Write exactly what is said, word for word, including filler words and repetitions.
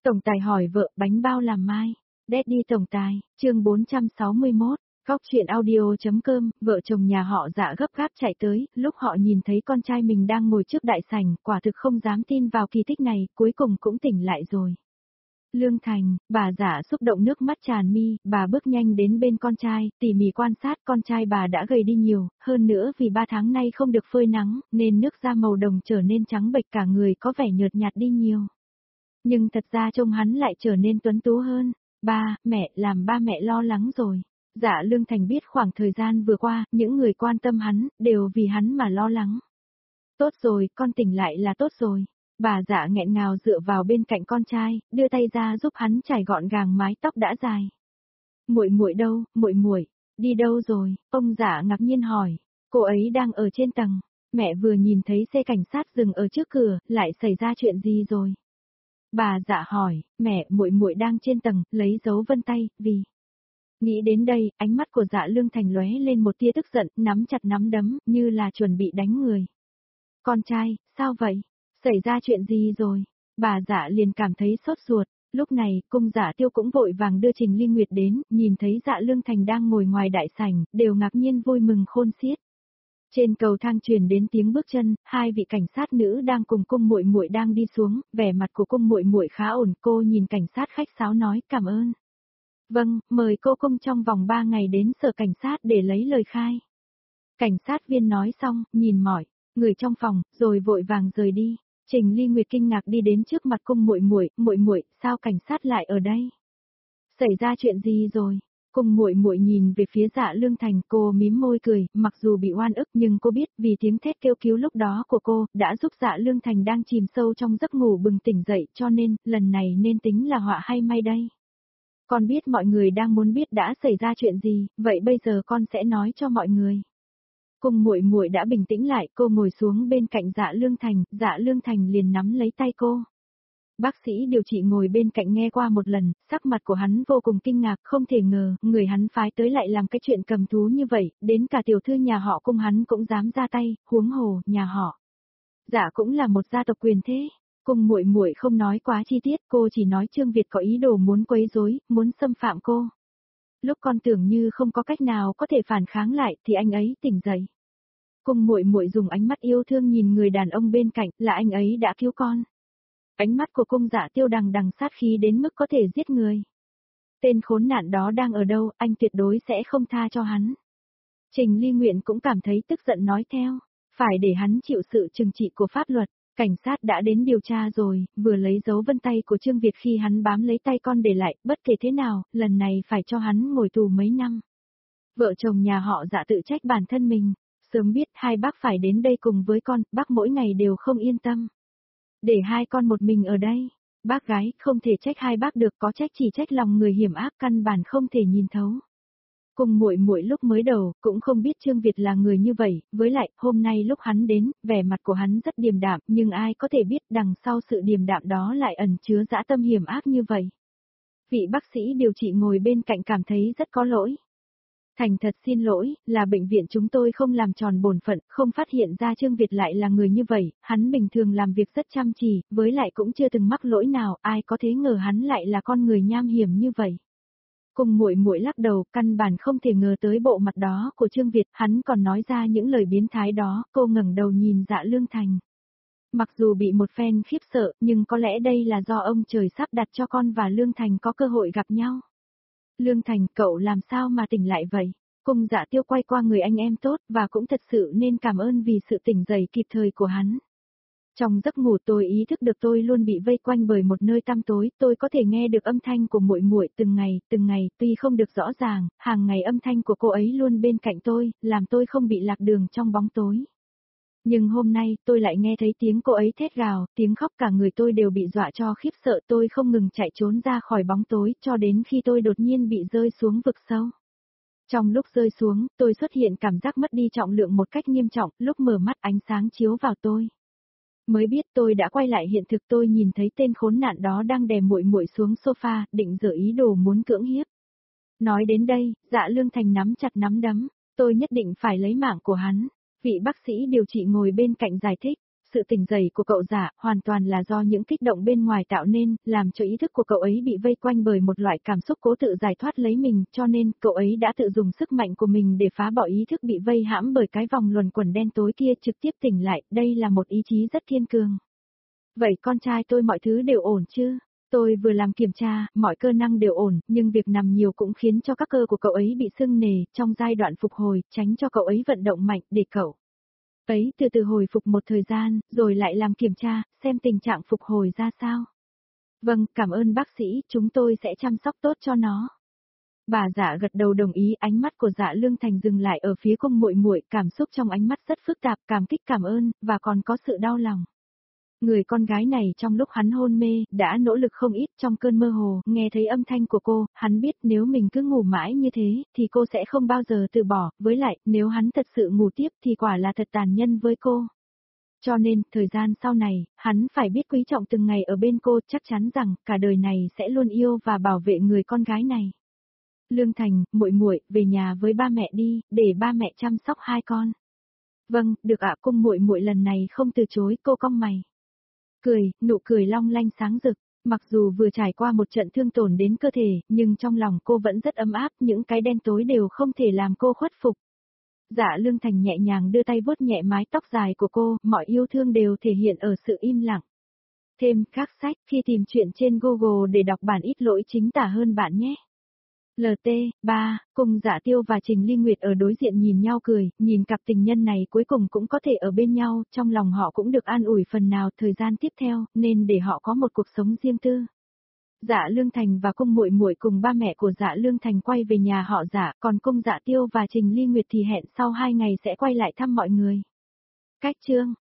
Tổng tài hỏi vợ bánh bao làm mai. Daddy tổng tài, chương bốn trăm sáu mươi mốt, góc chuyện audio.com, vợ chồng nhà họ Dạ gấp gáp chạy tới, lúc họ nhìn thấy con trai mình đang ngồi trước đại sảnh, quả thực không dám tin vào kỳ tích này, cuối cùng cũng tỉnh lại rồi. Lương Thành, bà Dạ xúc động nước mắt tràn mi, bà bước nhanh đến bên con trai, tỉ mỉ quan sát con trai bà đã gầy đi nhiều, hơn nữa vì ba tháng nay không được phơi nắng, nên nước da màu đồng trở nên trắng bệch cả người có vẻ nhợt nhạt đi nhiều. Nhưng thật ra trông hắn lại trở nên tuấn tú hơn. Ba, mẹ, làm ba mẹ lo lắng rồi. Dạ Lương Thành biết khoảng thời gian vừa qua, những người quan tâm hắn, đều vì hắn mà lo lắng. Tốt rồi, con tỉnh lại là tốt rồi. Bà Dạ nghẹn ngào dựa vào bên cạnh con trai, đưa tay ra giúp hắn chải gọn gàng mái tóc đã dài. Muội muội đâu, muội muội, đi đâu rồi? Ông Dạ ngạc nhiên hỏi. Cô ấy đang ở trên tầng. Mẹ vừa nhìn thấy xe cảnh sát dừng ở trước cửa, lại xảy ra chuyện gì rồi? Bà Dạ hỏi, mẹ, muội muội đang trên tầng, lấy dấu vân tay, vì... Nghĩ đến đây, ánh mắt của Dạ Lương Thành lóe lên một tia tức giận, nắm chặt nắm đấm, như là chuẩn bị đánh người. Con trai, sao vậy? Xảy ra chuyện gì rồi? Bà Dạ liền cảm thấy sốt ruột. Lúc này, cung Dạ Tiêu cũng vội vàng đưa Trình Ly Nguyệt đến, nhìn thấy Dạ Lương Thành đang ngồi ngoài đại sảnh, đều ngạc nhiên vui mừng khôn xiết. Trên cầu thang truyền đến tiếng bước chân, hai vị cảnh sát nữ đang cùng cung muội muội đang đi xuống, vẻ mặt của cung muội muội khá ổn, cô nhìn cảnh sát khách sáo nói cảm ơn. Vâng, mời cô cung trong vòng ba ngày đến sở cảnh sát để lấy lời khai. Cảnh sát viên nói xong, nhìn mỏi người trong phòng, rồi vội vàng rời đi. Trình Ly Nguyệt kinh ngạc đi đến trước mặt cung muội muội, muội muội, sao cảnh sát lại ở đây? Xảy ra chuyện gì rồi? Cung muội muội nhìn về phía Dạ Lương Thành, cô mím môi cười, mặc dù bị oan ức nhưng cô biết vì tiếng thét kêu cứu lúc đó của cô, đã giúp Dạ Lương Thành đang chìm sâu trong giấc ngủ bừng tỉnh dậy, cho nên, lần này nên tính là họa hay may đây. Con biết mọi người đang muốn biết đã xảy ra chuyện gì, vậy bây giờ con sẽ nói cho mọi người. Cung muội muội đã bình tĩnh lại, cô ngồi xuống bên cạnh Dạ Lương Thành, Dạ Lương Thành liền nắm lấy tay cô. Bác sĩ điều trị ngồi bên cạnh nghe qua một lần, sắc mặt của hắn vô cùng kinh ngạc, không thể ngờ, người hắn phái tới lại làm cái chuyện cầm thú như vậy, đến cả tiểu thư nhà họ Cung hắn cũng dám ra tay, huống hồ, nhà họ. Dạ cũng là một gia tộc quyền thế. Cung muội muội không nói quá chi tiết, cô chỉ nói Trương Việt có ý đồ muốn quấy rối, muốn xâm phạm cô. Lúc con tưởng như không có cách nào có thể phản kháng lại thì anh ấy tỉnh dậy. Cung muội muội dùng ánh mắt yêu thương nhìn người đàn ông bên cạnh, là anh ấy đã cứu con. Ánh mắt của cung Dạ Tiêu đằng đằng sát khí đến mức có thể giết người. Tên khốn nạn đó đang ở đâu, anh tuyệt đối sẽ không tha cho hắn. Trình Ly Nguyện cũng cảm thấy tức giận nói theo, phải để hắn chịu sự trừng trị của pháp luật. Cảnh sát đã đến điều tra rồi, vừa lấy dấu vân tay của Trương Việt khi hắn bám lấy tay con để lại, bất kể thế nào, lần này phải cho hắn ngồi tù mấy năm. Vợ chồng nhà họ Dạ tự trách bản thân mình, sớm biết hai bác phải đến đây cùng với con, bác mỗi ngày đều không yên tâm. Để hai con một mình ở đây, bác gái không thể trách hai bác được, có trách chỉ trách lòng người hiểm ác căn bản không thể nhìn thấu. Cùng muội muội lúc mới đầu, cũng không biết Trương Việt là người như vậy, với lại, hôm nay lúc hắn đến, vẻ mặt của hắn rất điềm đạm, nhưng ai có thể biết đằng sau sự điềm đạm đó lại ẩn chứa dã tâm hiểm ác như vậy. Vị bác sĩ điều trị ngồi bên cạnh cảm thấy rất có lỗi. Thành thật xin lỗi, là bệnh viện chúng tôi không làm tròn bổn phận, không phát hiện ra Trương Việt lại là người như vậy, hắn bình thường làm việc rất chăm chỉ, với lại cũng chưa từng mắc lỗi nào, ai có thể ngờ hắn lại là con người nham hiểm như vậy. Cùng muội muội lắc đầu, căn bản không thể ngờ tới bộ mặt đó của Trương Việt, hắn còn nói ra những lời biến thái đó, cô ngẩng đầu nhìn Dạ Lương Thành. Mặc dù bị một phen khiếp sợ, nhưng có lẽ đây là do ông trời sắp đặt cho con và Lương Thành có cơ hội gặp nhau. Lương Thành, cậu làm sao mà tỉnh lại vậy? Cung Dạ Tiêu quay qua người anh em tốt, và cũng thật sự nên cảm ơn vì sự tỉnh dậy kịp thời của hắn. Trong giấc ngủ tôi ý thức được tôi luôn bị vây quanh bởi một nơi tăm tối, tôi có thể nghe được âm thanh của muội muội từng ngày, từng ngày, tuy không được rõ ràng, hàng ngày âm thanh của cô ấy luôn bên cạnh tôi, làm tôi không bị lạc đường trong bóng tối. Nhưng hôm nay, tôi lại nghe thấy tiếng cô ấy thét gào, tiếng khóc cả người tôi đều bị dọa cho khiếp sợ, tôi không ngừng chạy trốn ra khỏi bóng tối, cho đến khi tôi đột nhiên bị rơi xuống vực sâu. Trong lúc rơi xuống, tôi xuất hiện cảm giác mất đi trọng lượng một cách nghiêm trọng, lúc mở mắt ánh sáng chiếu vào tôi. Mới biết tôi đã quay lại hiện thực, tôi nhìn thấy tên khốn nạn đó đang đè muội muội xuống sofa, định giở ý đồ muốn cưỡng hiếp. Nói đến đây, Dạ Lương Thành nắm chặt nắm đấm, tôi nhất định phải lấy mạng của hắn. Vị bác sĩ điều trị ngồi bên cạnh giải thích, sự tỉnh dậy của cậu Dạ hoàn toàn là do những kích động bên ngoài tạo nên, làm cho ý thức của cậu ấy bị vây quanh bởi một loại cảm xúc cố tự giải thoát lấy mình, cho nên cậu ấy đã tự dùng sức mạnh của mình để phá bỏ ý thức bị vây hãm bởi cái vòng luẩn quẩn đen tối kia, trực tiếp tỉnh lại, đây là một ý chí rất kiên cường. Vậy con trai tôi mọi thứ đều ổn chứ? Tôi vừa làm kiểm tra, mọi cơ năng đều ổn, nhưng việc nằm nhiều cũng khiến cho các cơ của cậu ấy bị sưng nề, trong giai đoạn phục hồi, tránh cho cậu ấy vận động mạnh để cậu ấy từ từ hồi phục một thời gian, rồi lại làm kiểm tra, xem tình trạng phục hồi ra sao. Vâng, cảm ơn bác sĩ, chúng tôi sẽ chăm sóc tốt cho nó. Bà Dạ gật đầu đồng ý, ánh mắt của Dạ Lương Thành dừng lại ở phía Cung Muội Muội, cảm xúc trong ánh mắt rất phức tạp, cảm kích cảm ơn, và còn có sự đau lòng. Người con gái này trong lúc hắn hôn mê, đã nỗ lực không ít trong cơn mơ hồ, nghe thấy âm thanh của cô, hắn biết nếu mình cứ ngủ mãi như thế, thì cô sẽ không bao giờ từ bỏ, với lại, nếu hắn thật sự ngủ tiếp thì quả là thật tàn nhân với cô. Cho nên, thời gian sau này, hắn phải biết quý trọng từng ngày ở bên cô, chắc chắn rằng, cả đời này sẽ luôn yêu và bảo vệ người con gái này. Lương Thành, muội muội, về nhà với ba mẹ đi, để ba mẹ chăm sóc hai con. Vâng, được ạ, Cung muội muội lần này không từ chối, cô cong mày. Cười, nụ cười long lanh sáng rực, mặc dù vừa trải qua một trận thương tổn đến cơ thể, nhưng trong lòng cô vẫn rất ấm áp, những cái đen tối đều không thể làm cô khuất phục. Dạ Lương Thành nhẹ nhàng đưa tay vuốt nhẹ mái tóc dài của cô, mọi yêu thương đều thể hiện ở sự im lặng. Thêm các sách khi tìm chuyện trên Google để đọc bản ít lỗi chính tả hơn bạn nhé. lờ tê, ba, Cung Dạ Tiêu và Trình Ly Nguyệt ở đối diện nhìn nhau cười, nhìn cặp tình nhân này cuối cùng cũng có thể ở bên nhau, trong lòng họ cũng được an ủi phần nào thời gian tiếp theo, nên để họ có một cuộc sống riêng tư. Dạ Lương Thành và Cung Muội Muội cùng ba mẹ của Dạ Lương Thành quay về nhà họ Dạ, còn Cung Dạ Tiêu và Trình Ly Nguyệt thì hẹn sau hai ngày sẽ quay lại thăm mọi người. Cách chương